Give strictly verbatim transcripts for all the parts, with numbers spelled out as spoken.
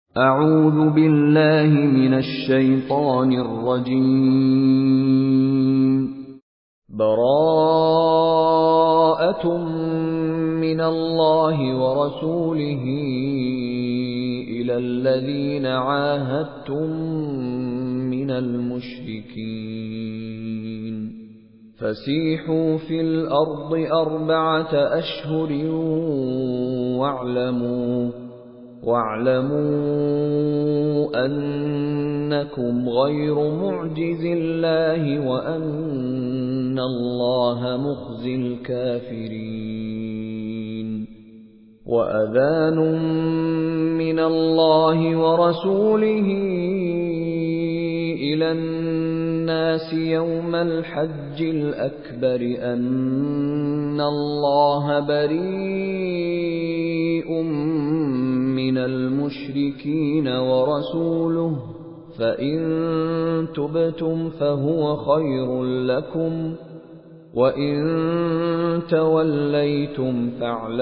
أعوذ بالله من الشيطان الرجيم. براءة من الله ورسوله إلى الذين عاهدتم من المشركين فسيحوا في الأرض أربعة أشهر واعلموا واعلموا أنكم غير معجز الله وأن الله مخزي الكافرين. وأذان من الله ورسوله إلى الناس يوم الحج الأكبر أن الله بريء من المشركين ورسوله فإن تبتم فهو خير لكم وإن توليتم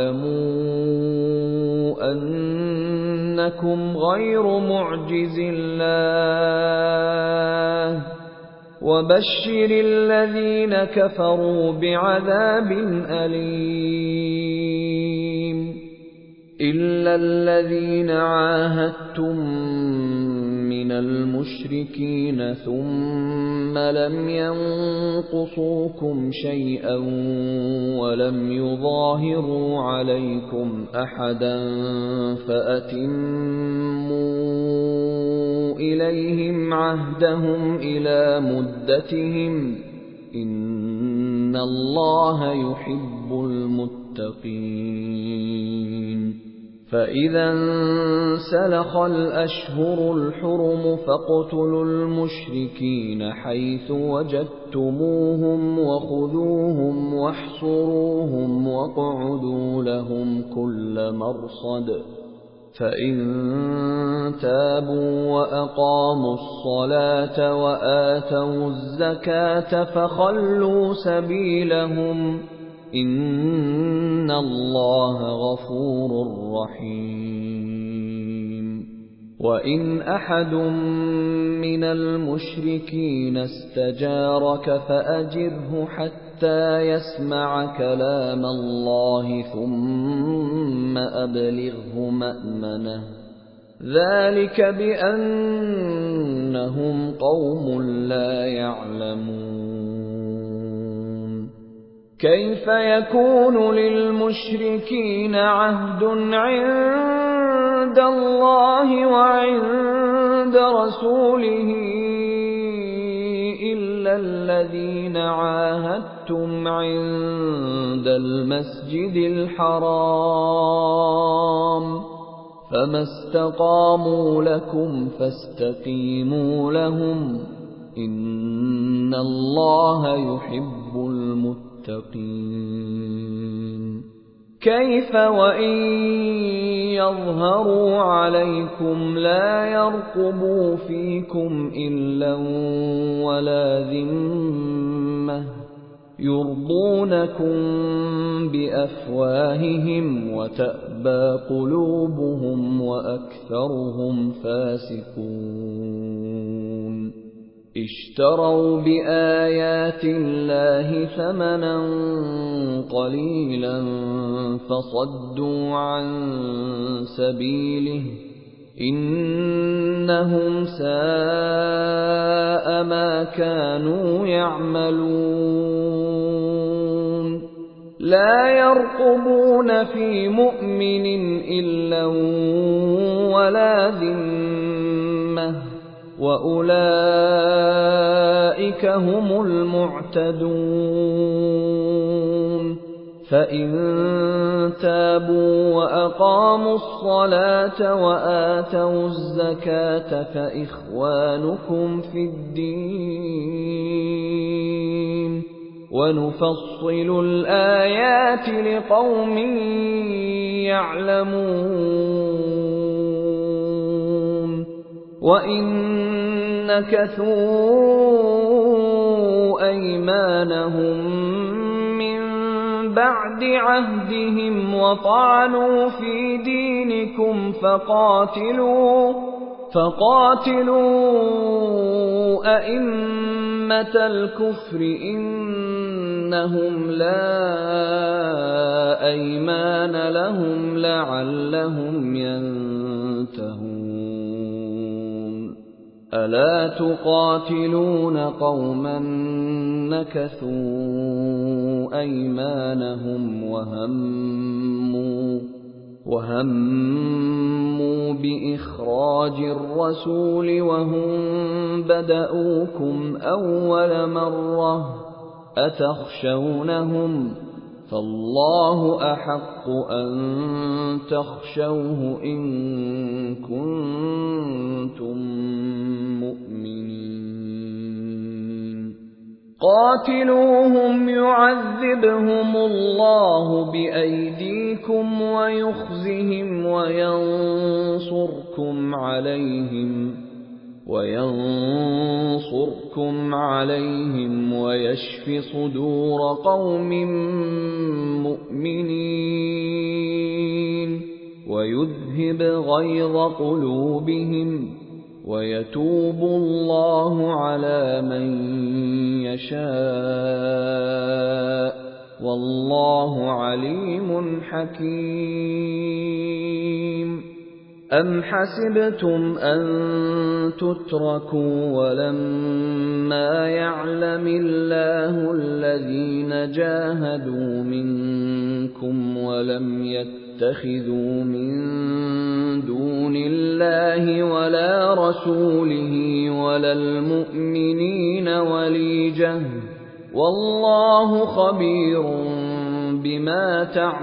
فاعلموا أنكم غير معجز الله وبشر الذين كفروا بعذاب أليم. إلا الذين عاهدتم من المشركين ثم لم ينقصوكم شيئا ولم يظاهروا عليكم أحدا فأتموا إليهم عهدهم إلى مدتهم إن الله يحب المتقين. فإذا انسلخ الأشهر الحرم فاقتلوا المشركين حيث وجدتموهم وخذوهم واحصروهم واقعدوا لهم كل مرصد فإن تابوا وأقاموا الصلاة وآتوا الزكاة فخلوا سبيلهم إن الله غفور رحيم. وإن أحد من المشركين استجارك فأجره حتى يسمع كلام الله ثم أبلغه مأمنه ذلك بأنهم قوم لا يعلمون. كيف يكون للمشركين عهد عند الله وعند رسوله إلا الذين عاهدتم عند المسجد الحرام فما استقاموا لكم فاستقيموا لهم إن الله يحب المتقين. كيف وإن يظهروا عليكم لا يرقبوا فيكم إلا ولا ذمة يرضونكم بأفواههم وتأبى قلوبهم وأكثرهم فاسقون. اشتروا بآيات الله ثمنا قليلا فصدوا عن سبيله إنهم ساء ما كانوا يعملون. لا يرقبون في مؤمن إلا ولا ذمة وأولئك هم المعتدون. فإن تابوا وأقاموا الصلاة وآتوا الزكاة فإخوانكم في الدين ونفصل الآيات لقوم يعلمون. وإن نكثوا أيمانهم من بَعْدِ عَهْدِهِمْ وَطَعَنُوا فِي دِينِكُمْ فَقَاتِلُوا فَقَاتِلُوا أَئِمَّةَ الْكُفْرِ إِنَّهُمْ لَا أَيْمَانَ لَهُمْ لَعَلَّهُمْ يَنتَهُونَ أَلَا تُقَاتِلُونَ قَوْمًا نَكَثُوا أَيْمَانَهُمْ وَهَمُّوا وَهَمُّوا بِإِخْرَاجِ الرَّسُولِ وَهُمْ بَدَءُوكُمْ أَوَّلَ مَرَّةٍ أَتَخْشَوْنَهُمْ فَاللَّهُ أَحَقُّ أَن تَخْشَوْهُ إِن كُنتُم مُّؤْمِنِينَ قَاتِلُوهُمْ يُعَذِّبْهُمُ اللَّهُ بِأَيْدِيكُمْ وَيُخْزِهِمْ وَيَنصُرْكُمْ عَلَيْهِمْ وَيَنصُرْكُمْ عَلَيْهِمْ وَيَشْفِ صُدُورَ قَوْمٍ مُّؤْمِنِينَ وَيُذْهِبْ غَيْظَ قُلُوبِهِمْ وَيَتُوبُ اللَّهُ عَلَىٰ مَن يَشَاءُ وَاللَّهُ عَلِيمٌ حَكِيمٌ أَمْ حَسِبْتُمْ أَن تُتْرَكُوا وَلَمَّا يَعْلَمِ اللَّهُ الَّذِينَ جَاهَدُوا مِنكُمْ وَلَمْ يَتَّخِذُوا مِن دُونِ اللَّهِ وَلَا رَسُولِهِ وَلَا الْمُؤْمِنِينَ وَلِيجَةً وَاللَّهُ خَبِيرٌ بِمَا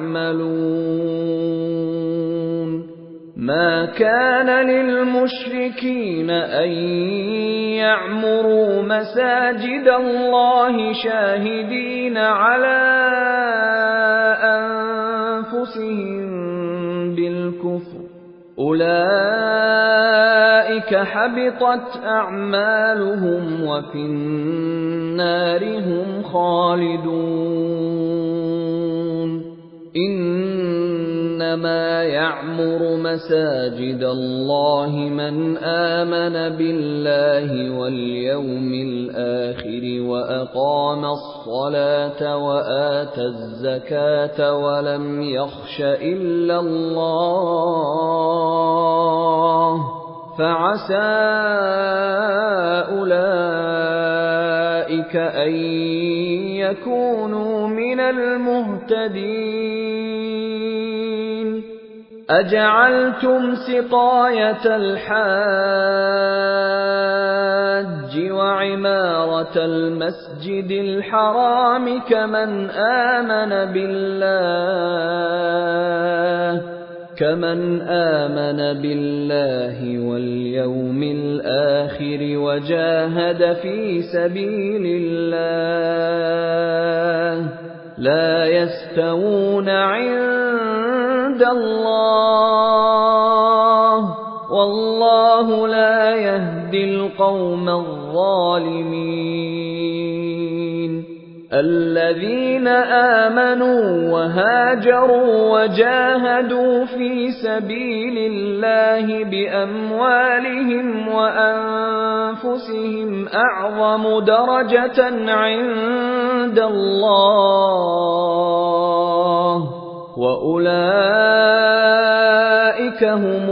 تَعْمَلُونَ مَا كَانَ لِلْمُشْرِكِينَ أَن يَعْمُرُوا مَسَاجِدَ اللَّهِ شَاهِدِينَ عَلَىٰ أَنفُسِهِم بِالْكُفْرِ أُولَٰئِكَ حَبِطَتْ أَعْمَالُهُمْ وَفِي النَّارِ هُمْ خَالِدُونَ إِنَّمَا يَعْمُرُ مَسَاجِدَ اللَّهِ مَنْ آمَنَ بِاللَّهِ وَالْيَوْمِ الْآخِرِ وَأَقَامَ الصَّلَاةَ وَآتَى الزَّكَاةَ وَلَمْ يَخْشَ إِلَّا اللَّهَ فَعَسَىٰ أُولَٰئِكَ أَن يَكُونُوا مِنَ الْمُهْتَدِينَ أَجَعَلْتُمْ سِقَايَةَ الْحَاجِّ وَعِمَارَةَ الْمَسْجِدِ الْحَرَامِ كَمَنْ آمَنَ بِاللَّهِ كَمَنْ آمَنَ بِاللَّهِ وَالْيَوْمِ الْآخِرِ وَجَاهَدَ فِي سَبِيلِ اللَّهِ لَا يَسْتَوُونَ عِندَ اللَّهِ وَاللَّهُ لَا يَهْدِي الْقَوْمَ الظَّالِمِينَ الَّذِينَ آمَنُوا وَهَاجَرُوا وَجَاهَدُوا فِي سَبِيلِ اللَّهِ بِأَمْوَالِهِمْ وَأَنفُسِهِمْ أَعْظَمُ دَرَجَةً عِندَ اللَّهِ وَأُولَٰئِكَ هُمُ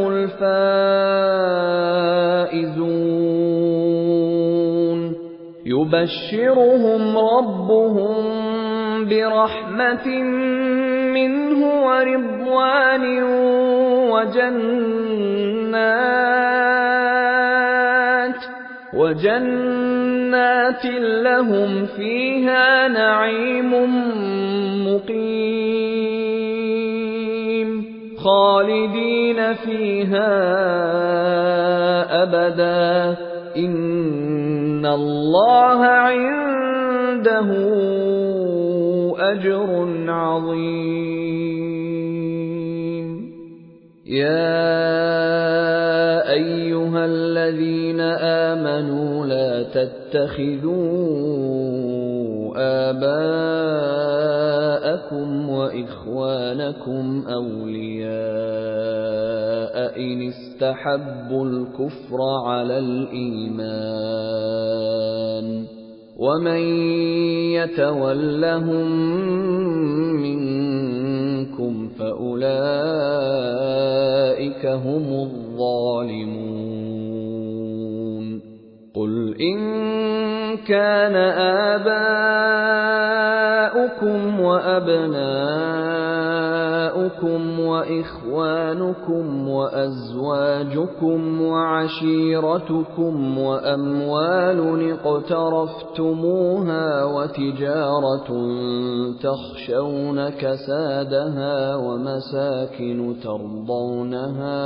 الْفَائِزُونَ يُبَشِّرُهُمْ رَبُّهُم بِرَحْمَةٍ مِّنْهُ وَرِضْوَانٍ وَجَنَّاتٍ وَجَنَّاتٍ لَّهُمْ فِيهَا نَعِيمٌ مُّقِيمٌ خَالِدِينَ فِيهَا أَبَدًا إِنَّ اللَّهَ عِندَهُ أَجْرٌ عَظِيمٌ يَا أَيُّهَا الَّذِينَ آمَنُوا لَا تَتَّخِذُوا آبَاءَكُمْ إخوانكم أولياء إن استحبوا الكفر على الإيمان ومن يتولهم منكم فأولئك هم الظالمون قل إن كان آباؤكم وأبناؤكم وإخوانكم وأزواجكم وعشيرتكم وأموال اقترفتموها وتجارة تخشون كسادها ومساكن ترضونها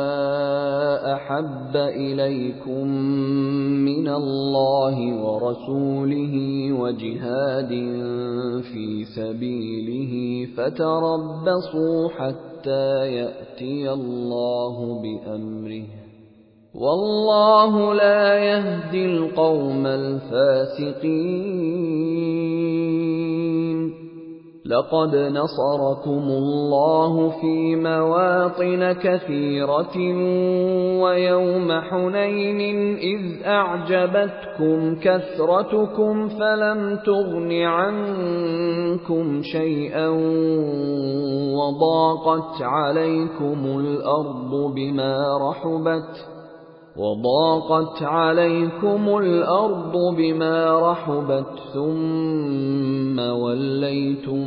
أحب إليكم من الله ورسوله وجهاد في سبيله فتربصوا حتى يأتي الله بأمره والله لا يهدي القوم الفاسقين لقد نصركم الله في مواطن كثيرة ويوم حنين إذ أعجبتكم كثرتكم فلم تغن عنكم شيئا وضاقت عليكم الأرض بما رحبت وضاقت عليكم الأرض بما رحبت ثم وليتم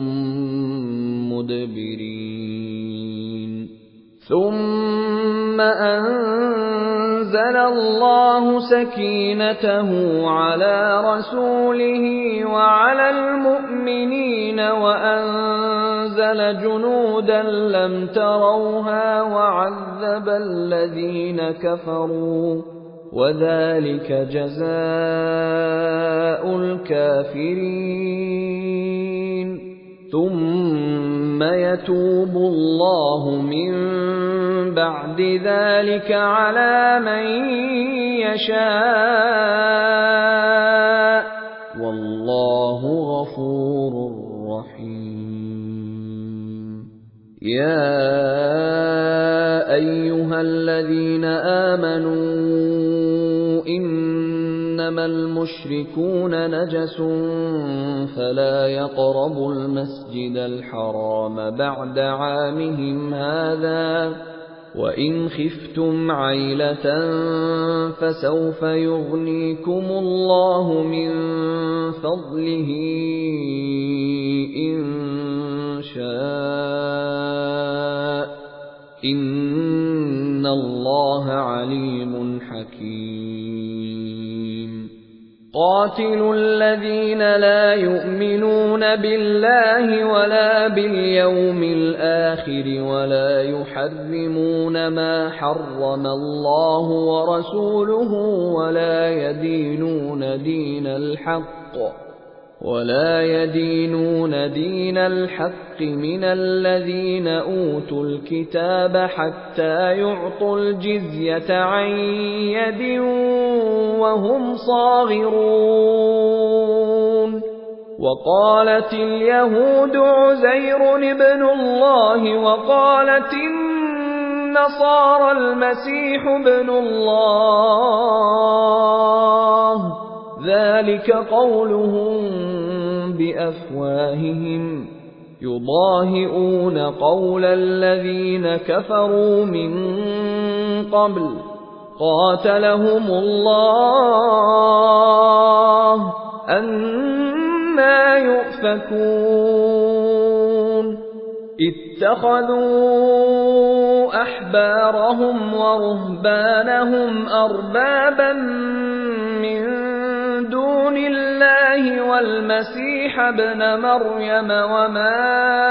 مدبرين ثم أنزل الله سكينته على رسوله وعلى المؤمنين وأنزل جنودا لم تروها وعذب الذين كفروا وذلك جزاء الكافرين ثم يتوب الله من بعد ذلك على من يشاء والله غفور رحيم يا أيها الذين آمنوا إنما المشركون نجس فلا يقربوا المسجد الحرام بعد عامهم هذا وإن خفتم عيلة فسوف يغنيكم الله من فضله إن شاء إن الله عليم حكيم قاتلوا الذين لا يؤمنون بالله ولا باليوم الآخر ولا يحرمون ما حرم الله ورسوله ولا يدينون دين الحق ولا يدينون دين الحق من الذين أوتوا الكتاب حتى يعطوا الجزية عن يد وهم صاغرون وقالت اليهود عزير ابن الله وقالت النصارى المسيح ابن الله ذلك قولهم بأفواههم يضاهئون قول الذين كفروا من قبل قاتلهم الله أنى يؤفكون اتخذوا أحبارهم ورهبانهم أربابا من دون الله والمسيح ابن مريم وما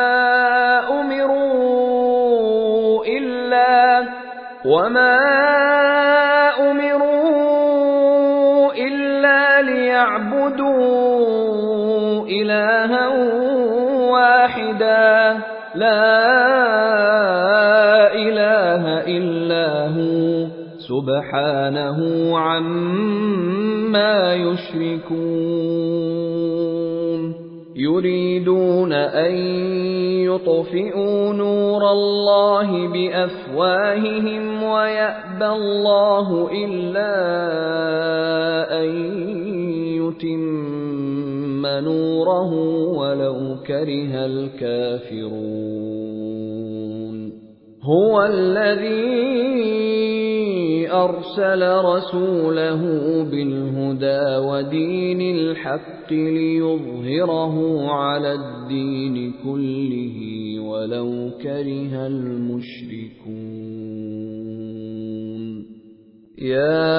أمروا إلا وما أمروا إلا ليعبدوا إلها واحدا لا إله إلا هو سبحانه عما يشركون يريدون أن يطفئوا نور الله بأفواههم ويأبى الله إلا أن يتم نوره ولو كره الكافرون هو الذي أرسل رسوله بالهدى ودين الحق ليظهره على الدين كله ولو كره المشركون يا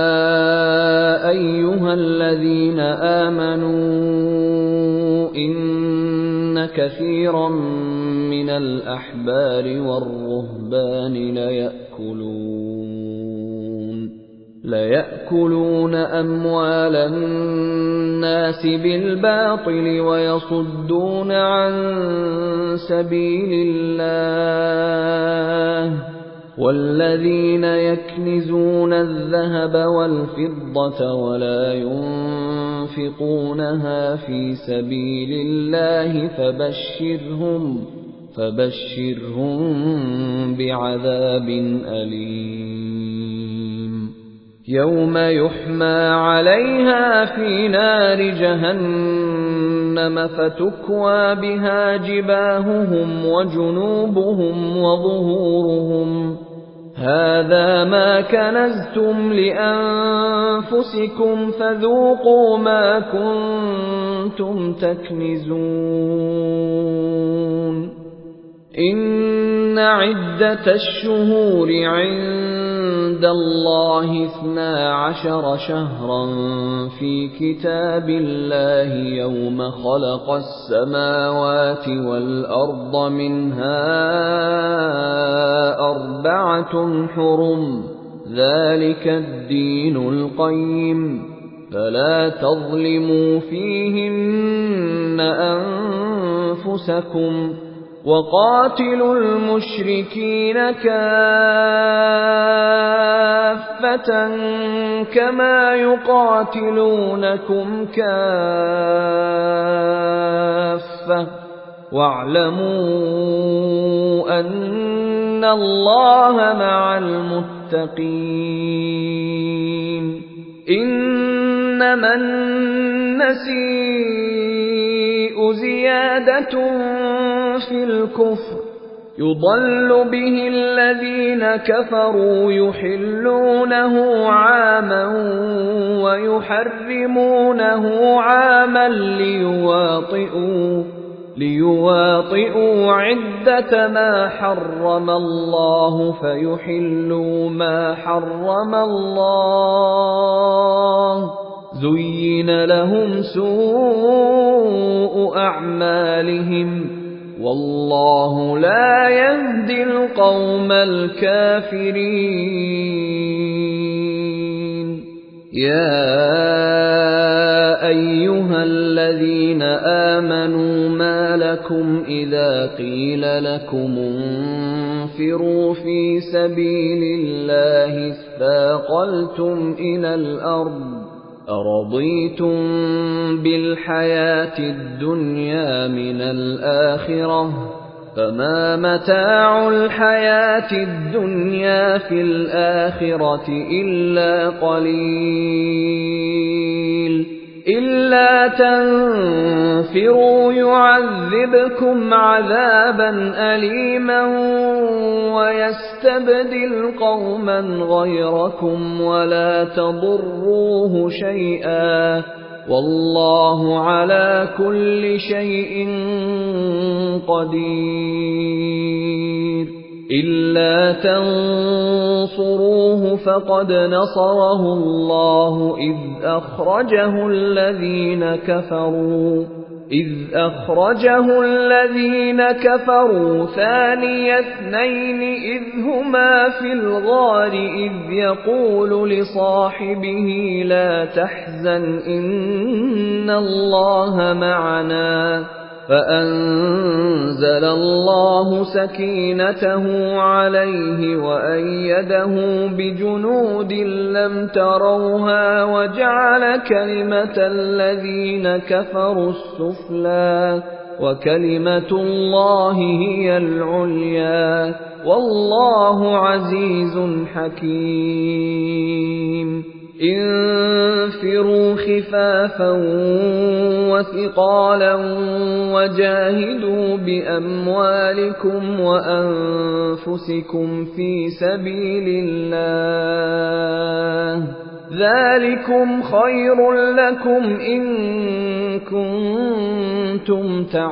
أيها الذين آمنوا إن كثيرا من الأحبار والرهبان ليأكلون ليأكلون أموال الناس بالباطل ويصدون عن سبيل الله والذين يكنزون الذهب والفضة ولا ينفقونها في سبيل الله فبشرهم فبشرهم بعذاب أليم يوم يحمى عليها في نار جهنم فتكوى بها جباههم وجنوبهم وظهورهم هذا ما كنزتم لأنفسكم فذوقوا ما كنتم تكنزون إن عدة الشهور عند الله اثنا عشر شهرا في كتاب الله يوم خلق السماوات والأرض منها أربعة حرم ذلك الدين القيم فلا تظلموا فيهن أنفسكم وقاتلوا المشركين كافة كما يقاتلونكم كافة واعلموا أن الله مع المتقين إنما النسيء زيادة في الكفر يضل به الذين كفروا يحلونه عاما ويحرمونه عاما ليواطئوا ليواطئوا عدة ما حرم الله فيحلوا ما حرم الله زين لهم سوء أعمالهم والله لا يهدي القوم الكافرين يا أيها الذين آمنوا ما لكم إذا قيل لكم انفروا في سبيل الله اثاقلتم إلى الأرض أرضيتم بالحياة الدنيا من الآخرة فما متاع الحياة الدنيا في الآخرة إلا قليل إلا تنفروا يعذبكم عذابا أليما ويستبدل قوما غيركم ولا تضروه شيئا والله على كل شيء قدير إلا تنصروه فقد نصره الله إذ أخرجه الذين كفروا إذ أخرجه الذين كفروا ثاني اثنين إذ هما في الغار إذ يقول لصاحبه لا تحزن إن الله معنا فأنزل الله سكينته عليه وأيده بجنود لم تروها وجعل كلمة الذين كفروا السفلى وكلمة الله هي العليا والله عزيز حكيم. انفروا خفافا وثقالا وجاهدوا بأموالكم وأنفسكم في سبيل الله ذلكم خير لكم إن كنتم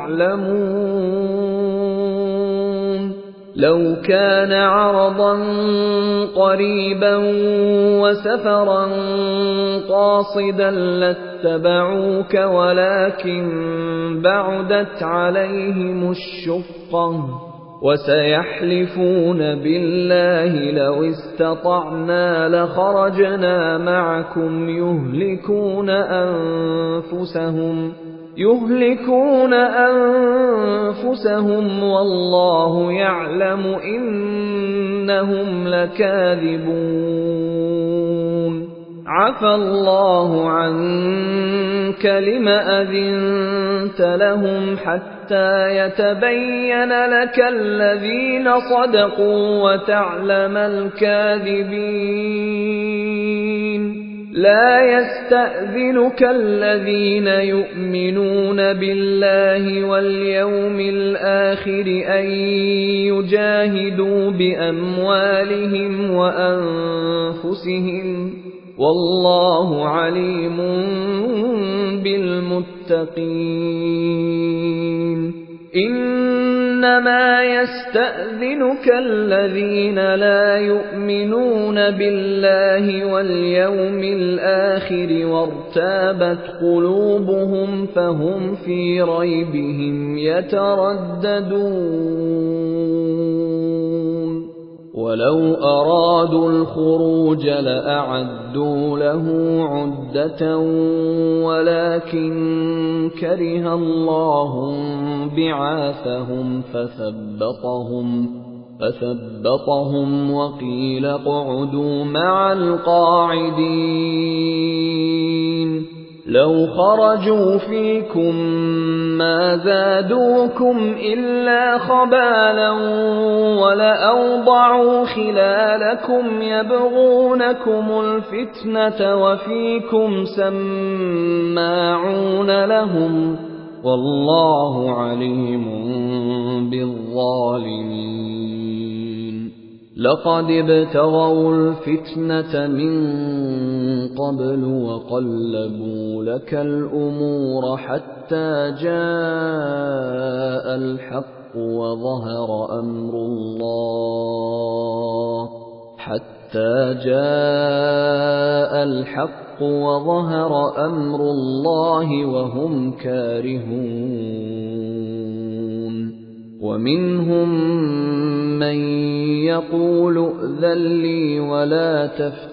تعلمون. لو كان عرضا قريبا وسفرا قاصدا لاتبعوك ولكن بعدت عليهم الشقة وسيحلفون بالله لو استطعنا لخرجنا معكم يهلكون أنفسهم يهلكون أنفسهم والله يعلم إنهم لكاذبون. عفى الله عنك لم أذنت لهم حتى يتبين لك الذين صدقوا وتعلم الكاذبين. لا يستأذنك الذين يؤمنون بالله واليوم الآخر أن يجاهدوا بأموالهم وأنفسهم والله عليم بالمتقين. إنما يستأذنك الذين لا يؤمنون بالله واليوم الآخر وارتابت قلوبهم فهم في ريبهم يترددون. ولو أرادوا الخروج لأعدوا له عدة ولكن كره الله بعاثهم فثبطهم فثبطهم وقيل اقعدوا مع القاعدين. لو خرجوا فيكم ما زادوكم إلا خبالا ولأوضعوا خلالكم يبغونكم الفتنة وفيكم سماعون لهم والله عليم بالظالمين. لقد ابتغوا الفتنة من قبل وقلبوا لك الأمور حتى جاء الحق وظهر أمر الله حتى جاء الحق وظهر أمر الله وهم كارهون. ومنهم من يقول ائذن لي ولا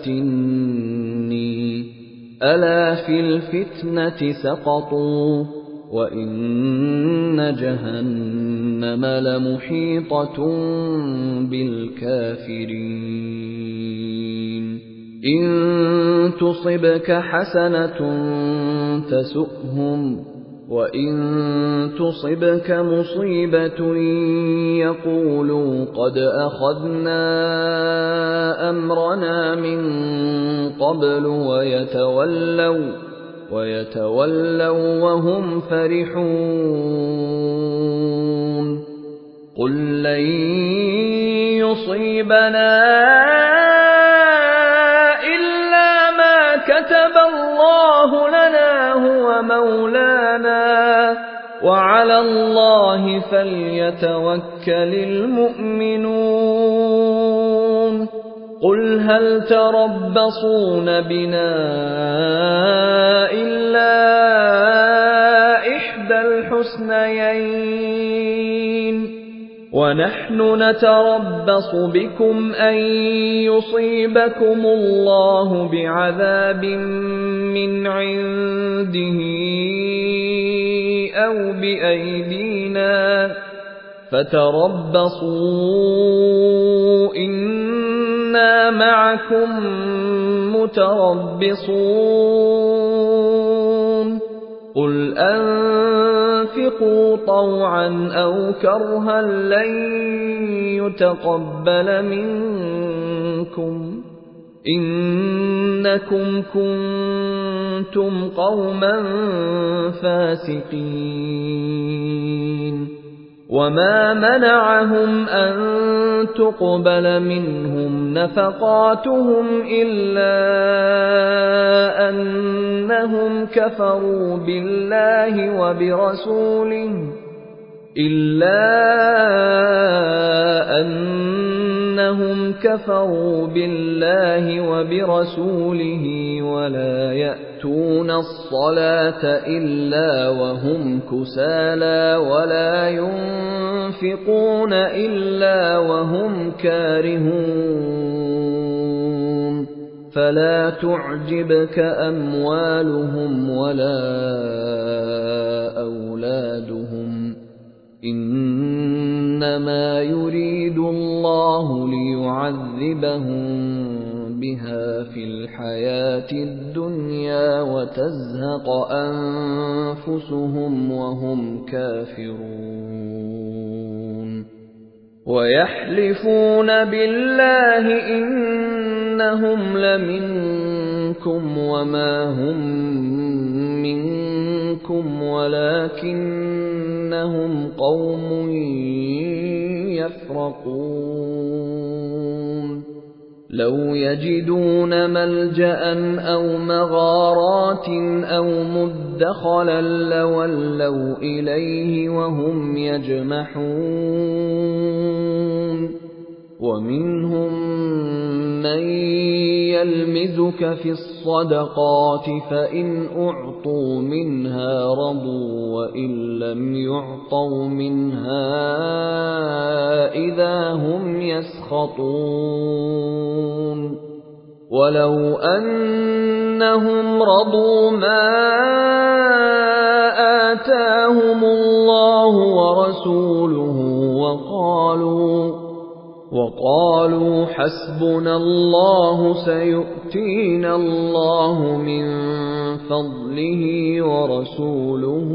تفتني ألا في الفتنة سقطوا وإن جهنم لمحيطة بالكافرين. إن تصبك حسنة تسؤهم وإن تصبك مصيبة يقولوا قد أخذنا أمرنا من قبل ويتولوا ويتولوا وهم فرحون. قل لن يصيبنا إلا ما كتب الله لنا هو مولانا وعلى الله فليتوكل المؤمنون. قل هل تربصون بنا إلا إحدى الحسنيين ونحن نتربص بكم أن يصيبكم الله بعذاب من عنده أَوْ بِأَيْدِينَا فَتَرَبَّصُوا إِنَّا مَعَكُمْ مُتَرَبِّصُونَ قُلْ أَنفِقُوا طَوْعًا أَوْ كَرْهًا لَّن يُتَقَبَّلَ مِنكُمْ إِنَّكُمْ كُنتُمْ قَوْمًا فَاسِقِينَ وَمَا مَنَعَهُمْ أَن تُقْبَلَ مِنْهُمْ نَفَقَاتُهُمْ إِلَّا أَنَّهُمْ كَفَرُوا بِاللَّهِ وَبِرَسُولِهِ إِلَّا أَنَّهُمْ كَفَرُوا بِاللَّهِ وَبِرَسُولِهِ وَلَا يَأْتُونَ الصَّلَاةَ إِلَّا وَهُمْ كُسَالَىٰ وَلَا يُنفِقُونَ إِلَّا وَهُمْ كَارِهُونَ فَلَا تُعْجِبْكَ أَمْوَالُهُمْ وَلَا أَوْلَادُهُمْ إِنَّمَا يُرِيدُ اللَّهُ لِيُعَذِّبَهُم بِهَا فِي الْحَيَاةِ الدُّنْيَا وَتَزْهَقَ أَنفُسُهُمْ وَهُمْ كَافِرُونَ وَيَحْلِفُونَ بِاللَّهِ إِنَّهُمْ لَمِنكُمْ وَمَا هُم مِّنكُمْ وَلَٰكِنَّهُمْ قَوْمٌ يَفْرَقُونَ لَوْ يَجِدُونَ مَلْجَأً أَوْ مَغَارَاتٍ أَوْ مُدَّخَلًا لَّوَلَّوْا إِلَيْهِ وَهُمْ يَجْمَحُونَ وَمِنْهُم مَّن يَلْمِزُكَ فِي الصَّدَقَاتِ فَإِنْ أُعْطُوا مِنْهَا رَضُوا وَإِن لَّمْ يُعْطَوْا مِنْهَا إِذَا هُمْ يَسْخَطُونَ وَلَوْ أَنَّهُمْ رَضُوا مَا آتَاهُمُ اللَّهُ وَرَسُولُهُ وَقَالُوا وَقَالُوا حَسْبُنَا اللَّهُ سَيُؤْتِينَا اللَّهُ مِن فَضْلِهِ وَرَسُولُهُ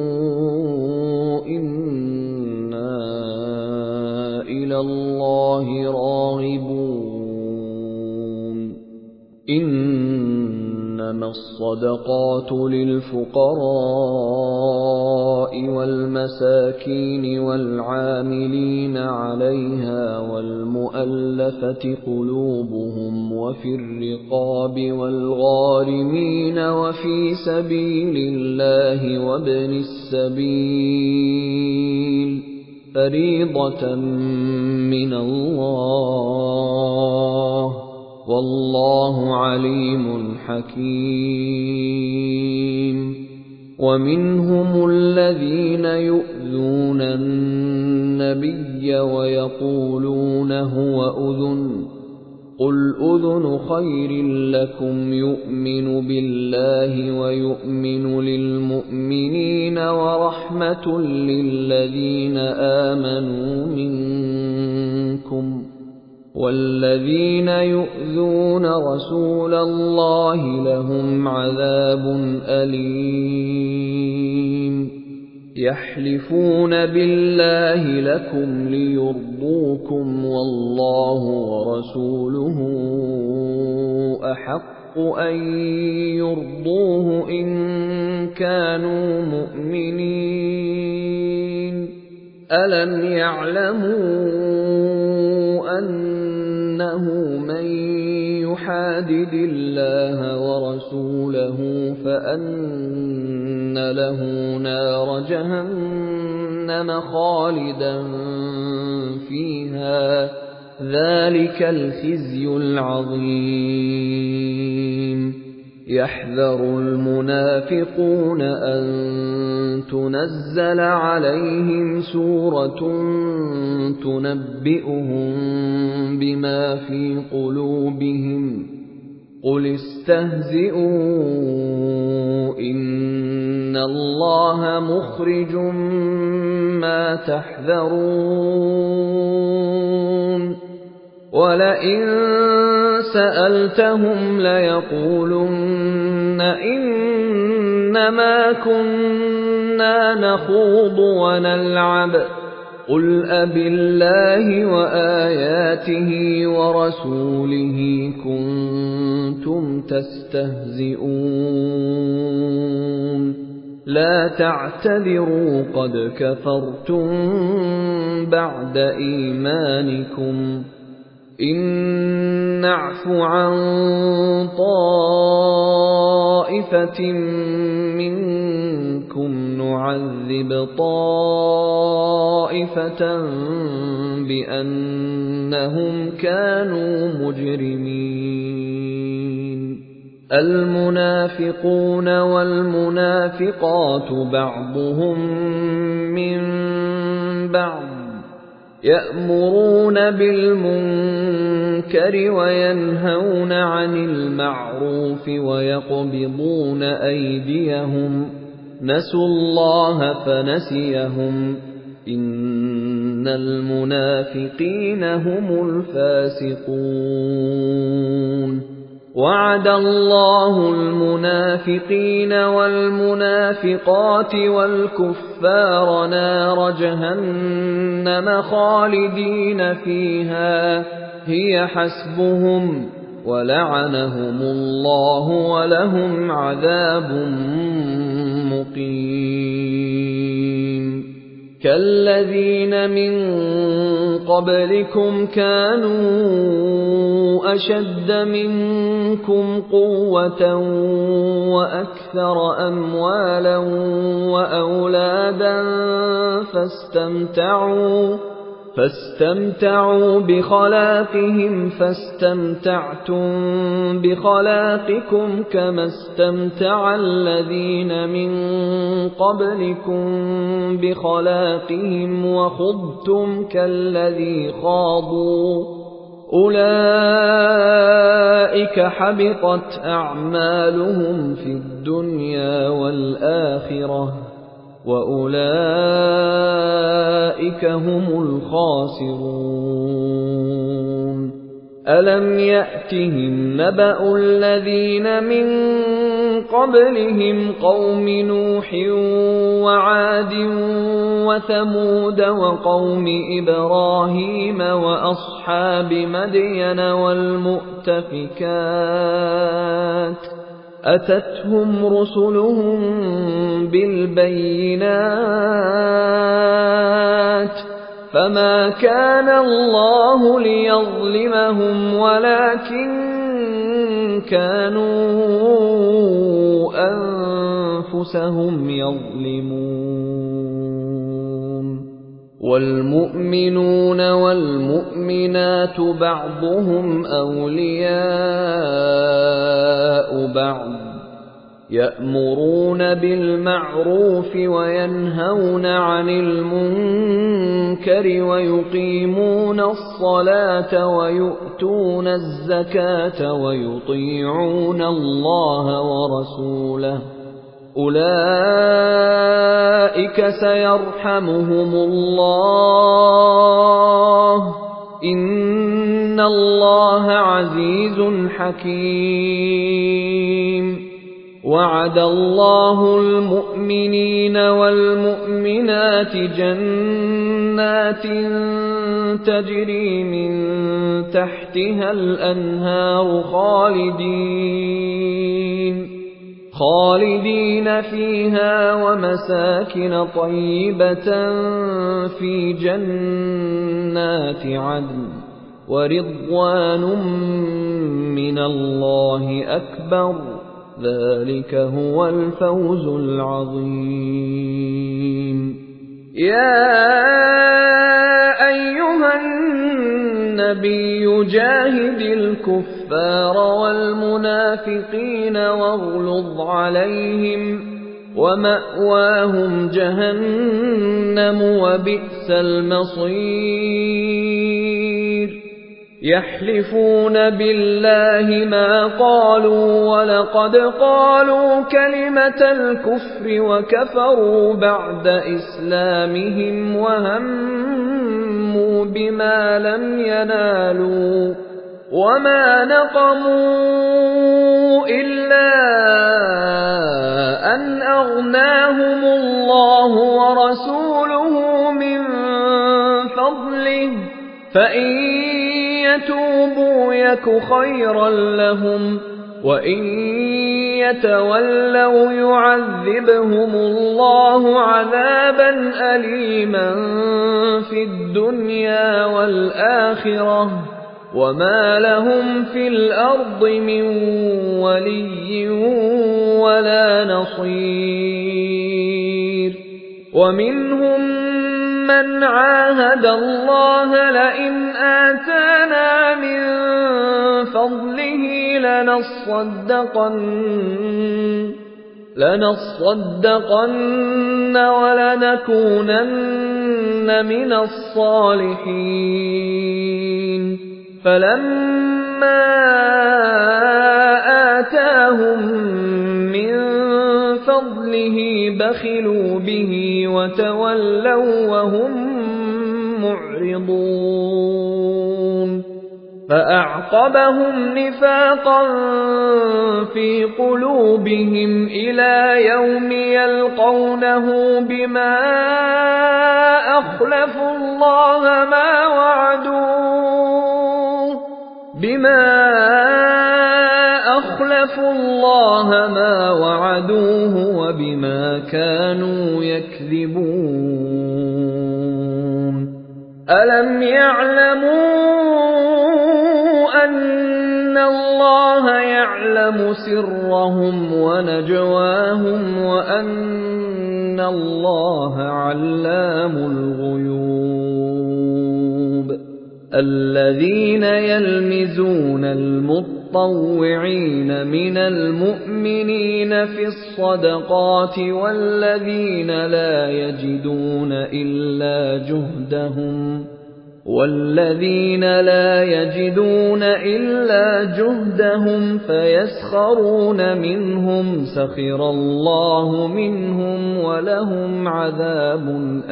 إِنَّا إِلَى اللَّهِ رَاغِبُونَ إِنَّمَا الصَّدَقَاتُ لِلْفُقَرَاءِ وَالْمَسَاكِينِ وَالْعَامِلِينَ عَلَيْهَا وَالْمُؤَلَّفَةِ قُلُوبُهُمْ وَفِي الرِّقَابِ وَالْغَارِمِينَ وَفِي سَبِيلِ اللَّهِ وَابْنِ السَّبِيلِ فَرِيضَةً مِّنَ اللَّهِ وَاللَّهُ عَلِيمٌ حَكِيمٌ وَمِنْهُمُ الَّذِينَ يُؤْذُونَ النَّبِيَّ وَيَقُولُونَ هُوَ أُذُنٌ قُلْ أُذُنُ خَيْرٍ لَّكُمْ يُؤْمِنُ بِاللَّهِ وَيُؤْمِنُ لِلْمُؤْمِنِينَ وَرَحْمَةٌ لِّلَّذِينَ آمَنُوا مِنكُمْ وَالَّذِينَ يُؤْذُونَ رَسُولَ اللَّهِ لَهُمْ عَذَابٌ أَلِيمٌ يَحْلِفُونَ بِاللَّهِ لَكُمْ لِيُرْضُوكُمْ وَاللَّهُ وَرَسُولُهُ أَحَقُّ أَن يُرْضُوهُ إِن كَانُوا مُؤْمِنِينَ أَلَمْ يَعْلَمُوا أَنَّهُ مَن يُحَادِدِ اللَّهَ وَرَسُولَهُ فَأَنَّ لَهُ نَارَ جَهَنَّمَ خَالِدًا فِيهَا ذَلِكَ الْخِزْيُ الْعَظِيمُ يَحْذَرُ الْمُنَافِقُونَ أَن تُنَزَّلَ عَلَيْهِمْ سُورَةٌ تُنَبِّئُهُم بِمَا فِي قُلُوبِهِمْ قُلِ اسْتَهْزِئُوا إِنَّ اللَّهَ مُخْرِجٌ مَّا تَحْذَرُونَ وَلَئِن سَأَلْتَهُمْ لَيَقُولُنَّ إِنَّمَا كُنَّا نَخُوضُ وَنَلْعَبُ قُلْ أَبِاللَّهِ وَآيَاتِهِ وَرَسُولِهِ كُنتُمْ تَسْتَهْزِئُونَ لَا تَعْتَذِرُوا قَدْ كَفَرْتُم بَعْدَ إِيمَانِكُمْ إِن نَّعْفُ عَن طَائِفَةٍ مِّنكُمْ نُعَذِّبْ طَائِفَةً بِأَنَّهُمْ كَانُوا مُجْرِمِينَ الْمُنَافِقُونَ وَالْمُنَافِقَاتُ بَعْضُهُم مِّن بَعْضٍ يَأْمُرُونَ بِالْمُنكَرِ وَيَنْهَوْنَ عَنِ الْمَعْرُوفِ وَيَقْبِضُونَ أَيْدِيَهُمْ نَسُوا اللَّهَ فَنَسِيَهُمْ إِنَّ الْمُنَافِقِينَ هُمُ الْفَاسِقُونَ وَعَدَ اللَّهُ الْمُنَافِقِينَ وَالْمُنَافِقَاتِ وَالْكُفَّارَ نَارَ جَهَنَّمَ خَالِدِينَ فِيهَا هِيَ حَسْبُهُمْ وَلَعَنَهُمُ اللَّهُ وَلَهُمْ عَذَابٌ مُّقِيمٌ كَالَّذِينَ مِن قَبْلِكُمْ كَانُوا أَشَدَّ مِنكُمْ قُوَّةً وَأَكْثَرَ أَمْوَالًا وَأَوْلَادًا فَاسْتَمْتَعُوا فاستمتعوا بخلاقهم فاستمتعتم بخلاقكم كما استمتع الذين من قبلكم بخلاقهم وخضتم كالذي خاضوا أولئك حبطت أعمالهم في الدنيا والآخرة وَأُولَئِكَ هُمُ الْخَاسِرُونَ أَلَمْ يَأْتِهِمْ نَبَأُ الَّذِينَ مِن قَبْلِهِمْ قَوْمِ نُوحٍ وَعَادٍ وَثَمُودَ وَقَوْمِ إِبْرَاهِيمَ وَأَصْحَابِ مَدْيَنَ وَالْمُؤْتَفِكَاتِ أَتَتْهُمْ رُسُلُهُم بِالْبَيِّنَاتِ فَمَا كَانَ اللَّهُ لِيَظْلِمَهُمْ وَلَكِن كَانُوا أَنفُسَهُمْ يَظْلِمُونَ وَالْمُؤْمِنُونَ وَالْمُؤْمِنَاتُ بَعْضُهُمْ أَوْلِيَاءُ بَعْضٍ يَأْمُرُونَ بِالْمَعْرُوفِ وَيَنْهَوْنَ عَنِ الْمُنكَرِ وَيُقِيمُونَ الصَّلَاةَ وَيُؤْتُونَ الزَّكَاةَ وَيُطِيعُونَ اللَّهَ وَرَسُولَهُ أُولَئِكَ سَيَرْحَمُهُمُ اللَّهُ إِنَّ اللَّهَ عَزِيزٌ حَكِيمٌ وَعَدَ اللَّهُ الْمُؤْمِنِينَ وَالْمُؤْمِنَاتِ جَنَّاتٍ تَجْرِي مِن تَحْتِهَا الْأَنْهَارُ خَالِدِينَ خالدين فيها ومساكن طيبة في جنات عدن ورضوان من الله أكبر ذلك هو الفوز العظيم يا أيها النبي جاهد الكفار والمنافقين واغلظ عليهم ومأواهم جهنم وبئس المصير يحلفون بالله ما قالوا ولقد قالوا كلمة الكفر وكفروا بعد إسلامهم وهموا بما لم ينالوا وما نقموا إلا أن أغناهم الله ورسوله من فضله فإن يتوبوا يك خيرا لهم وإن يتولوا يعذبهم الله عذابا أليما في الدنيا والآخرة وما لهم في الأرض من ولي ولا نصير ومنهم من عاهد الله لئن آتانا من فضله لنصدقن لنصدقن ولنكونن من الصالحين فلما آتاهم من فضله بخلوا به وتولوا وهم معرضون فأعقبهم نفاقا في قلوبهم إلى يوم يلقونه بما أخلفوا الله ما وعدوه بما أخلفوا الله ما وعدوه وبما كانوا يكذبون ألم يعلموا أن الله يعلم سرهم ونجواهم وأن الله علام الغيوب الذين يلمزون المطوعين من المؤمنين في الصدقات والذين لا يجدون إلا جهدهم والذين لا يجدون إلا جهدهم فيسخرون منهم سخر الله منهم ولهم عذاب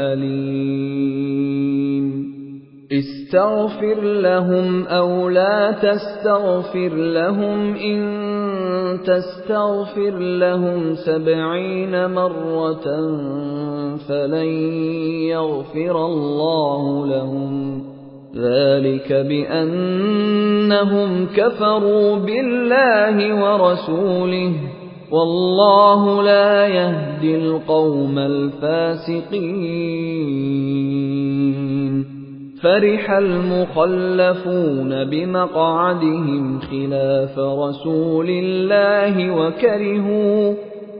أليم استغفر لهم أو لا تستغفر لهم إن تستغفر لهم سبعين مرة فلن يغفر الله لهم ذلك بأنهم كفروا بالله ورسوله والله لا يهدي القوم الفاسقين فرح المخلفون بمقعدهم خلاف رسول الله وكرهوا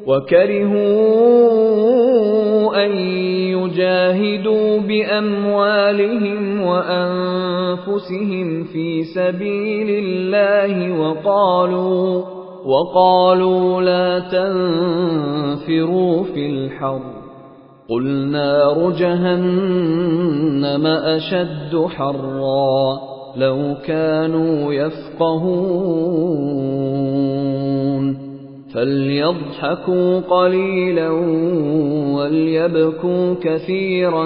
وكرهوا أن يجاهدوا بأموالهم وأنفسهم في سبيل الله وقالوا وقالوا لا تنفروا في الحر قل نار جهنم أشد حرا لو كانوا يفقهون فليضحكوا قليلا وليبكوا كثيرا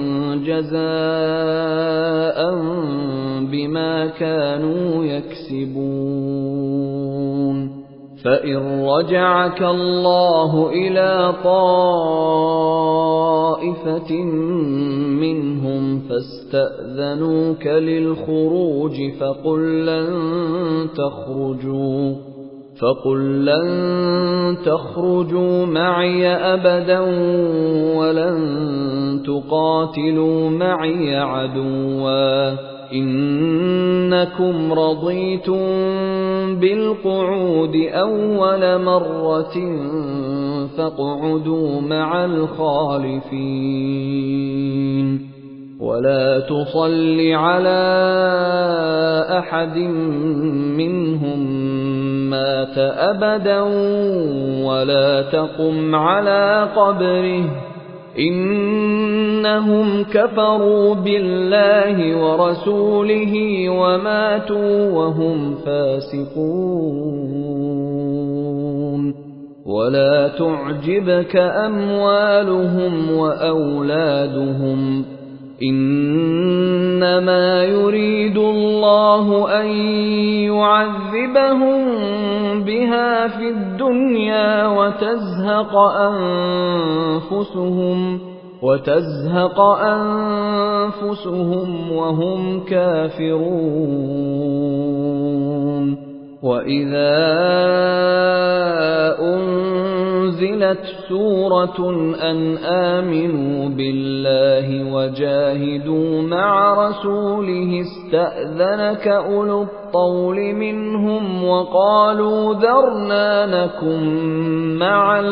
جزاء بما كانوا يكسبون فإن رجعك الله إلى طائفة منهم فاستأذنوك للخروج فقل لن تخرجوا فقل لن تخرجوا معي أبدا ولن تقاتلوا معي عدوا إنكم رضيتم بالقعود أول مرة فاقعدوا مع الخالفين ولا تصل على أحد منهم مات أبدا ولا تقم على قبره إنهم كفروا بالله ورسوله وماتوا وهم فاسقون ولا تعجبك أموالهم وأولادهم إنما يريد الله أن يعذبهم بها في الدنيا وتزهق أنفسهم وتزهق أنفسهم وهم كافرون وإذا أنزلت سورة أن آمنوا بالله وجاهدوا مع رسوله استأذنك أولو الطول منهم وقالوا ذرنا نكن مع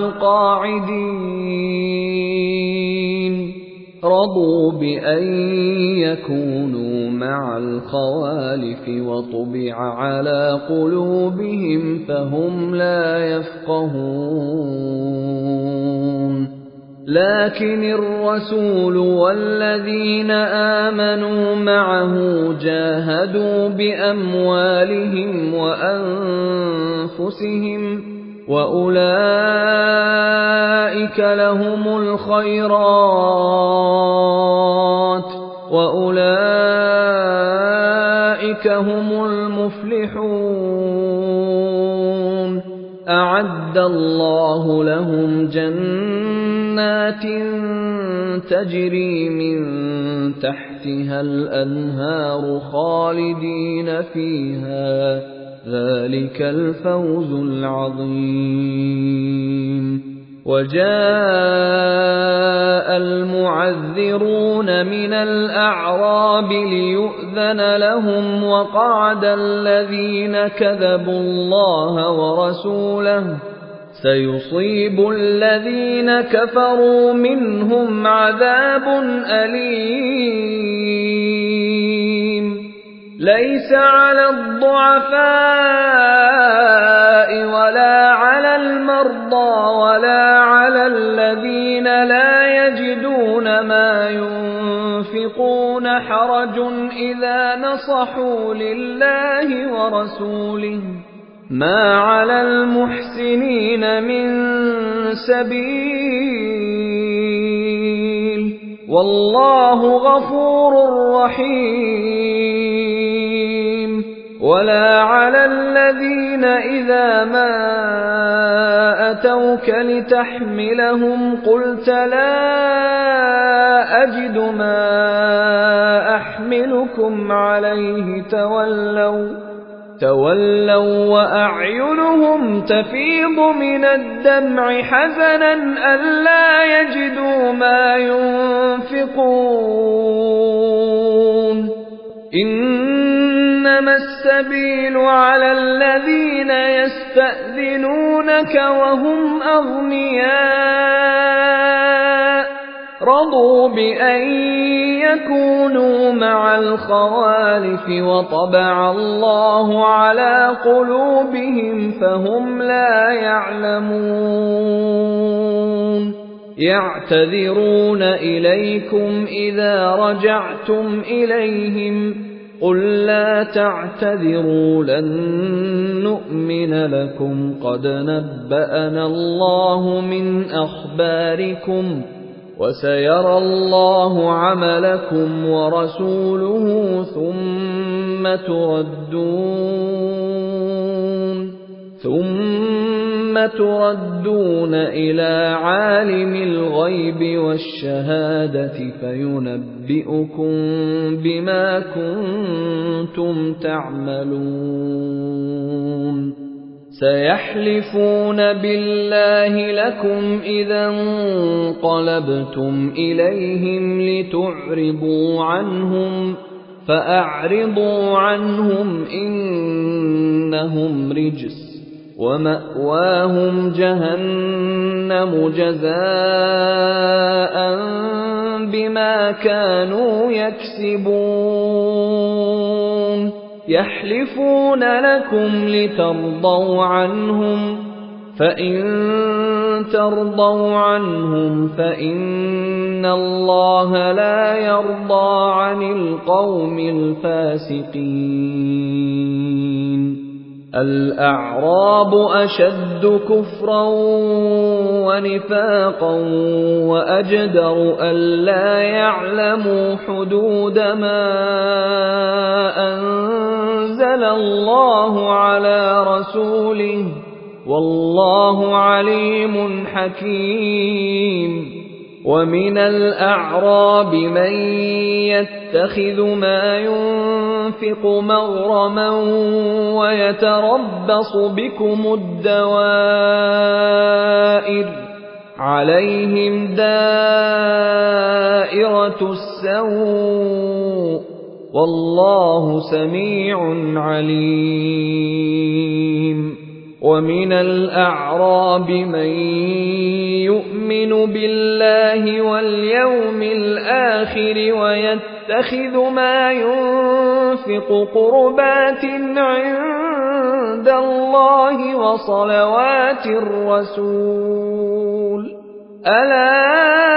القاعدين رضوا بأن يكونوا مع الخوالف وطبع على قلوبهم فهم لا يفقهون لكن الرسول والذين آمنوا معه جاهدوا بأموالهم وأنفسهم وأولئك لهم الخيرات وأولئك هم المفلحون أعد الله لهم جنات تجري من تحتها الأنهار خالدين فيها ذلك الفوز العظيم وجاء المعذرون من الأعراب ليؤذن لهم وقعد الذين كذبوا الله ورسوله سيصيب الذين كفروا منهم عذاب أليم ليس على الضعفاء ولا على المرضى ولا على الذين لا يجدون ما ينفقون حرج إذا نصحوا لله ورسوله ما على المحسنين من سبيل والله غفور رحيم ولا على الذين إذا ما أتوك لتحملهم قلت لا أجد ما أحملكم عليه تولوا تولوا وأعينهم تفيض من الدمع حزنا ألا يجدوا ما ينفقون إنما السبيل على الذين يستأذنونك وهم أغنياء رضوا بأن يكونوا مع الخوالف وطبع الله على قلوبهم فهم لا يعلمون يعتذرون إليكم إذا رجعتم إليهم قل لا تعتذروا لن نؤمن لكم قد نبأنا الله من أخباركم وسيرى الله عملكم ورسوله ثم تردون ثم تردون إلى عالم الغيب والشهادة فينبئكم بما كنتم تعملون سيحلفون بالله لكم إذا انقلبتم إليهم لتعرضوا عنهم فأعرضوا عنهم إنهم رجس ومأواهم جهنم جزاء بما كانوا يكسبون يحلفون لكم لترضوا عنهم فإن ترضوا عنهم فإن الله لا يرضى عن القوم الفاسقين. الأعراب أشد كفرا ونفاقا وأجدر ألا يعلموا حدود ما أنزل الله على رسوله والله عليم حكيم. ومن الأعراب من يتخذ ما ينفق مغرما ويتربص بكم الدوائر عليهم دائرة السوء والله سميع عليم. ومن الأعراب من يؤمن بالله واليوم الآخر ويتخذ ما ينفق قربات عند الله وصلوات الرسول ألا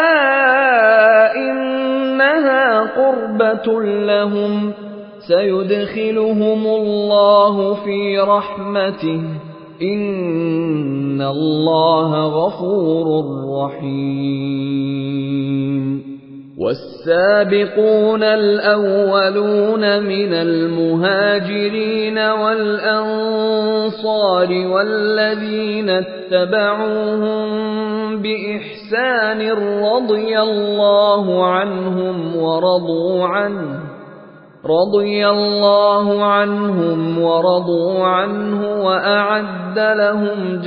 إنها قربة لهم سيدخلهم الله في رحمته إن الله غفور رحيم. والسابقون الأولون من المهاجرين والأنصار والذين اتبعوهم بإحسان رضي الله عنهم ورضوا عنه رضي الله عنهم ورضوا عنه وأعد لهم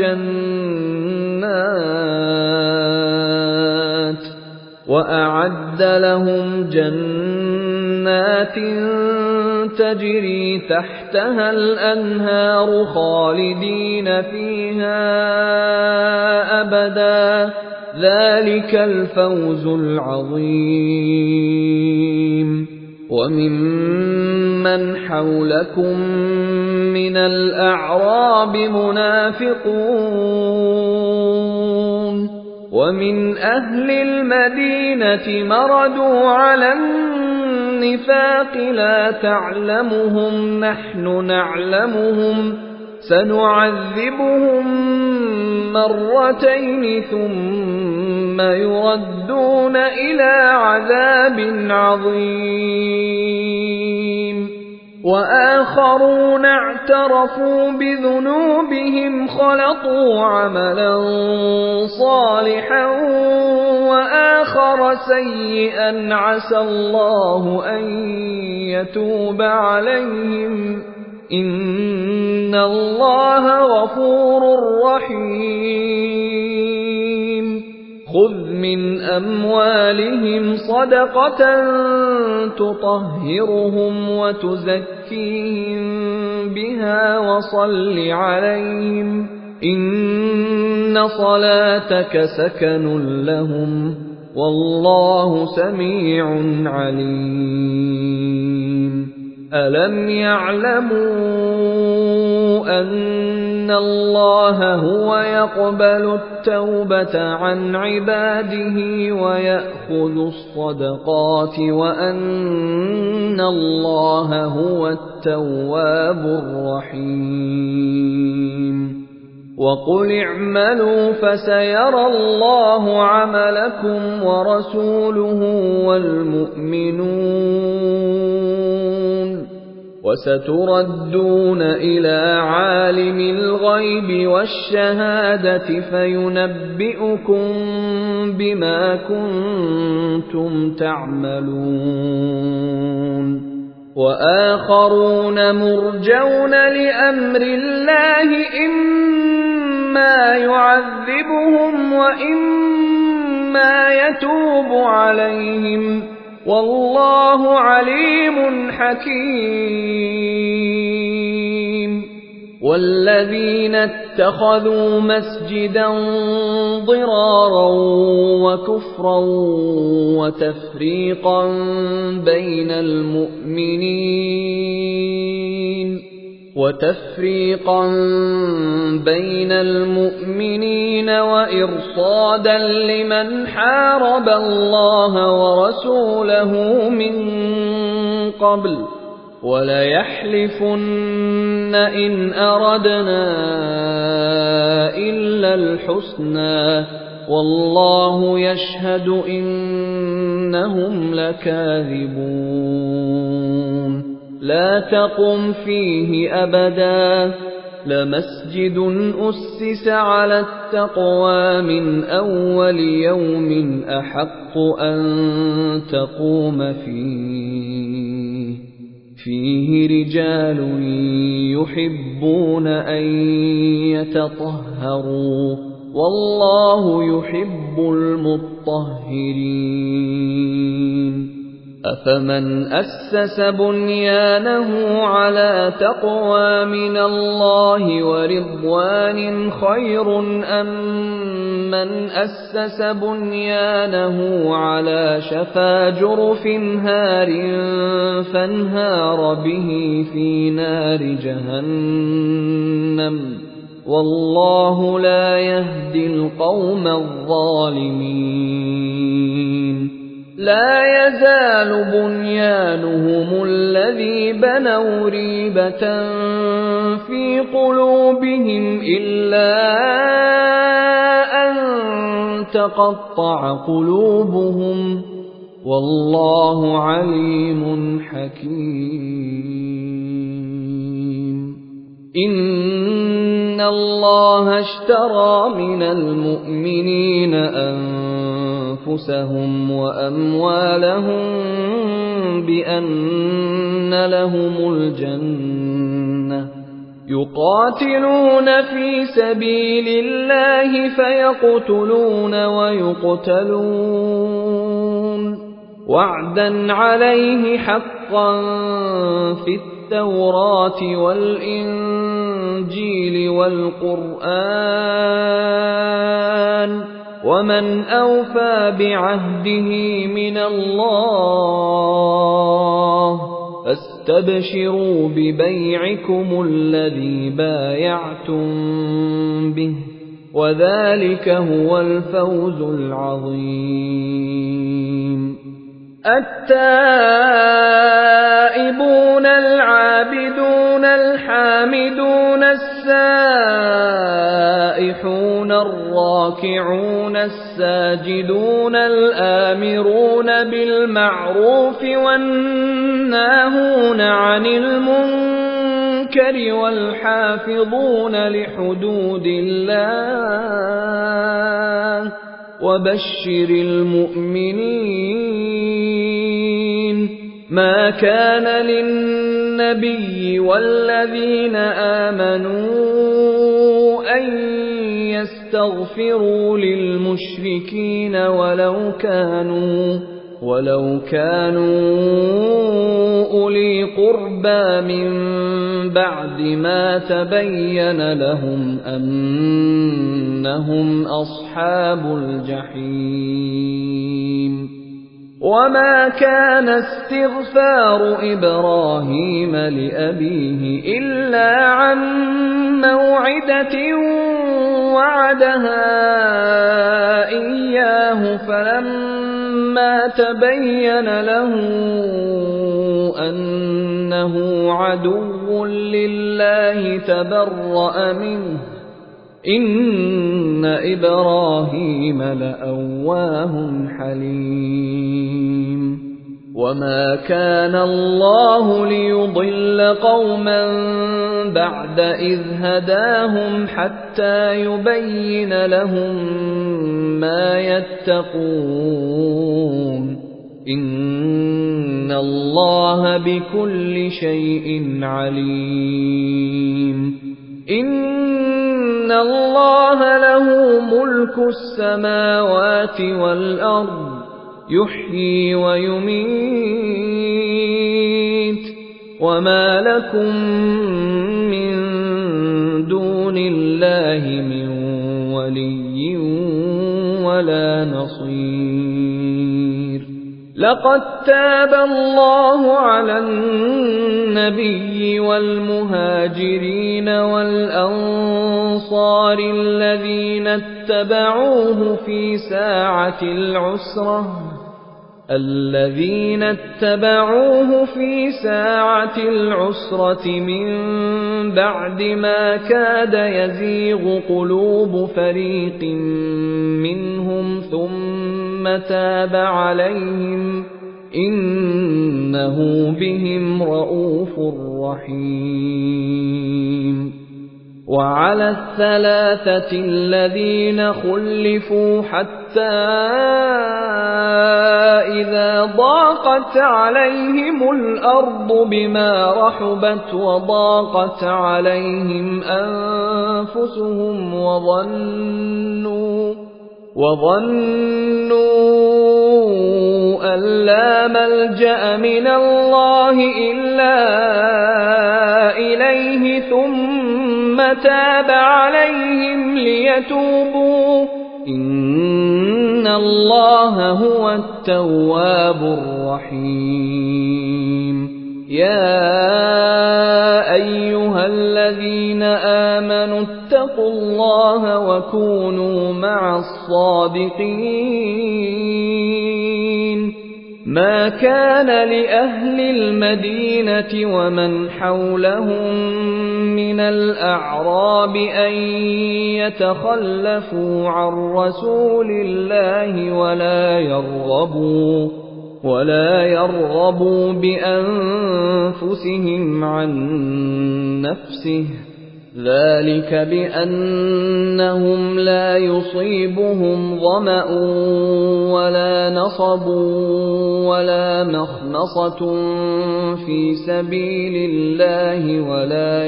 جنات وأعد لهم جنات تجري تحتها الأنهار خالدين فيها أبدا ذلك الفوز العظيم. وممن حولكم من الأعراب منافقون ومن أهل المدينة مردوا على النفاق لا تعلمهم نحن نعلمهم سنعذبهم مرتين ثم يردون إلى عذاب عظيم. وآخرون اعترفوا بذنوبهم خلطوا عملا صالحا وآخر سيئا عسى الله أن يتوب عليهم إن الله غفور رحيم. خذ من أموالهم صدقة تطهرهم وتزكيهم بها وصل عليهم إن صلاتك سكن لهم والله سميع عليم. ألم يعلموا أن الله هو يقبل التوبة عن عباده ويأخذ الصدقات وأن الله هو التواب الرحيم. وقل اعملوا فسيرى الله عملكم ورسوله والمؤمنون وستردون إلى عالم الغيب والشهادة فينبئكم بما كنتم تعملون. وآخرون مرجون لأمر الله إما يعذبهم وإما يتوب عليهم والله عليم حكيم. والذين اتخذوا مسجدا ضرارا وكفرا وتفريقا بين المؤمنين وتفريقا بين المؤمنين وإرصادا لمن حارب الله ورسوله من قبل وليحلفن إن أردنا إلا الحسنى والله يشهد إنهم لكاذبون لا تقم فيه أبدا لمسجد أسس على التقوى من أول يوم أحق أن تقوم فيه فيه رجال يحبون أن يتطهروا والله يحب المطهرين أفمن أسس بنيانه على تقوى من الله ورضوان خير أم من أسس بنيانه على شفا جرف هار فانهار به في نار جهنم والله لا يهدي القوم الظالمين لا يزال بنيانهم الذي بنوا ريبة في قلوبهم إلا أن تقطع قلوبهم والله عليم حكيم إن الله اشترى من المؤمنين أنفسهم وأموالهم بأن لهم الجنة يقاتلون في سبيل الله فيقتلون ويقتلون وعدا عليه حقا في التوراة والإنجيل والقرآن ومن أوفى بعهده من الله فاستبشروا ببيعكم الذي بايعتم به وذلك هو الفوز العظيم التائبون العابدون الحامدون السائحون الراكعون الساجدون الآمرون بالمعروف والناهون عن المنكر والحافظون لحدود الله وبشر المؤمنين ما كان للنبي والذين آمنوا أن يستغفروا للمشركين ولو كانوا ولو كانوا أولي قربى من بعد ما تبين لهم أنهم أصحاب الجحيم وما كان استغفار إبراهيم لأبيه إلا عن موعدة وعدها إياه فلما تبين له أنه عدو لله تبرأ منه إن إبراهيم لأواه حليم وما كان الله ليضل قوما بعد إذ هداهم حتى يبين لهم ما يتقون إن الله بكل شيء عليم إن الله له ملك السماوات والأرض يحيي ويميت وما لكم من دون الله من ولي ولا نصير لقد تاب الله على النبي والمهاجرين والأنصار الذين اتبعوه في ساعة العسرة الذين اتبعوه في ساعة العسرة من بعد ما كاد يزيغ قلوب فريق منهم ثم تاب عليهم إنه بهم رءوف رحيم. وعلى الثلاثة الذين خلفوا حتى إذا ضاقت عليهم الأرض بما رحبت وضاقت عليهم أنفسهم وظنوا وظنوا أن لا ملجأ من الله إلا إليه ثم تاب عليهم ليتوبوا إن الله هو التواب الرحيم. يا أيها الذين آمنوا اتقوا الله وكونوا مع الصادقين. ما كان لأهل المدينة ومن حولهم من الأعراب أن يتخلفوا عن رسول الله ولا يرغبوا ولا يرغبوا بأنفسهم عن نفسه ذلك بأنهم لا يصيبهم ظمأ ولا نصب ولا مخمصة في سبيل الله ولا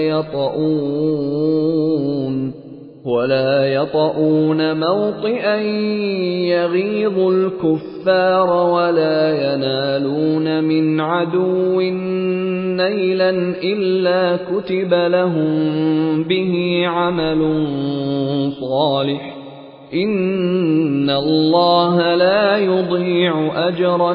يطؤون ولا يطؤون موطئا يغيظ الكفار ولا ينالون من عدو نيلا إلا كتب لهم به عمل صالح إن الله لا يضيع أجر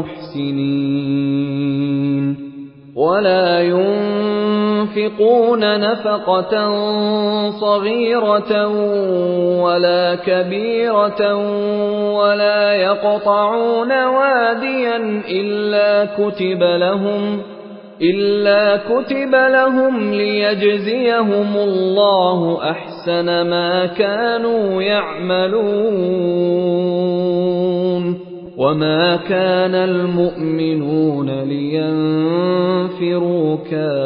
المحسنين. ولا ينفقون نفقة صغيرة ولا كبيرة ولا يقطعون واديا إلا كتب لهم إلا كتب لهم ليجزيهم الله أحسن ما كانوا يعملون. وما كان المؤمنون لينفروا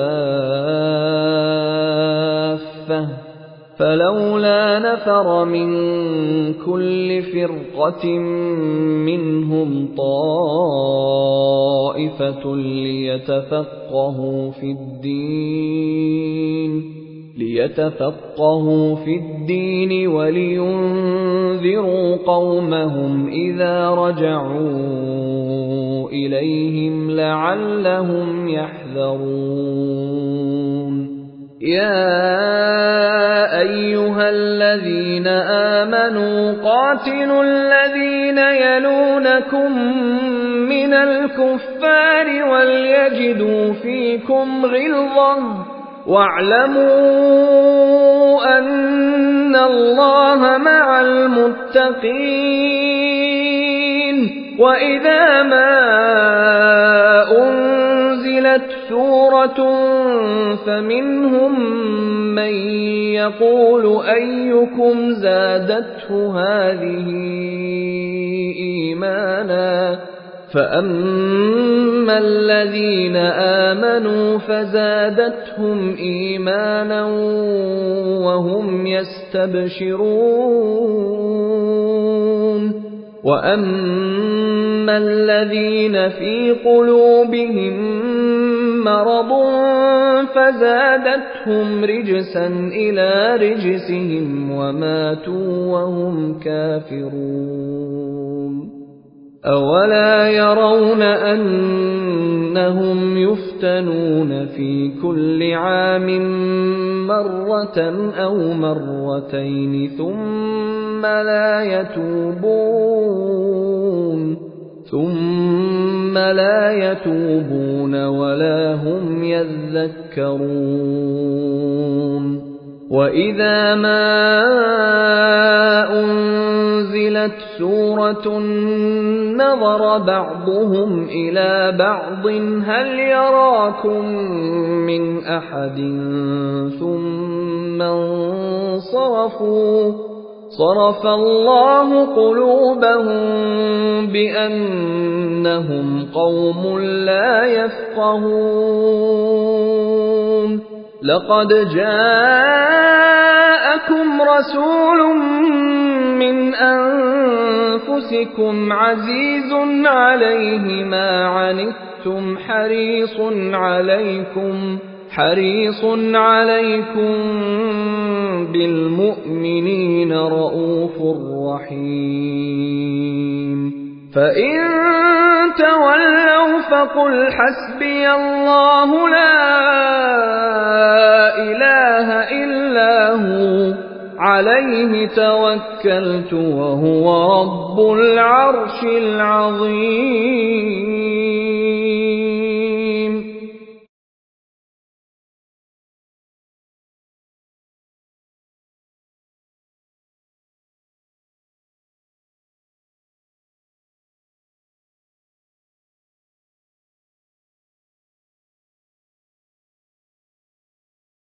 كافة فلولا نفر من كل فرقة منهم طائفة ليتفقهوا في الدين ليتفقهوا في الدين ولينذروا قومهم إذا رجعوا إليهم لعلهم يحذرون. يا أيها الذين آمنوا قاتلوا الذين يلونكم من الكفار وليجدوا فيكم غلظة واعلموا أن الله مع المتقين. وإذا ما أنزلت سورة فمنهم من يقول أيكم زادته هذه إيمانا فأما الذين آمنوا فزادتهم إيمانا وهم يستبشرون. وأما الذين في قلوبهم مرض فزادتهم رجسا إلى رجسهم وماتوا وهم كافرون. أولا يرون أنهم يفتنون في كل عام مرة أو مرتين ثم لا يتوبون ثم ثُمَّ لَا يَتُوبُونَ وَلَا هُمْ يَذَّكَّرُونَ وَإِذَا مَا أُنْزِلَتْ سُورَةٌ نَظَرَ بَعْضُهُمْ إِلَى بَعْضٍ هَلْ يَرَاكُمْ مِنْ أَحَدٍ ثُمَّ انصَرَفُوا صَرَفَ اللَّهُ قُلُوبَهُم بِأَنَّهُمْ قَوْمٌ لَّا يَفْقَهُونَ لَقَدْ جَاءَكُمْ رَسُولٌ مِّنْ أَنفُسِكُمْ عَزِيزٌ عَلَيْهِ مَا عَنِتُّمْ حَرِيصٌ عَلَيْكُمْ حَرِيصٌ عَلَيْكُمْ بِالْمُؤْمِنِينَ رَءُوفٌ رَّحِيمٌ فَإِن تَوَلَّوْا فَقُلْ حَسْبِيَ اللَّهُ لَا إِلَٰهَ إِلَّا هُوَ عَلَيْهِ تَوَكَّلْتُ وَهُوَ رَبُّ الْعَرْشِ الْعَظِيمِ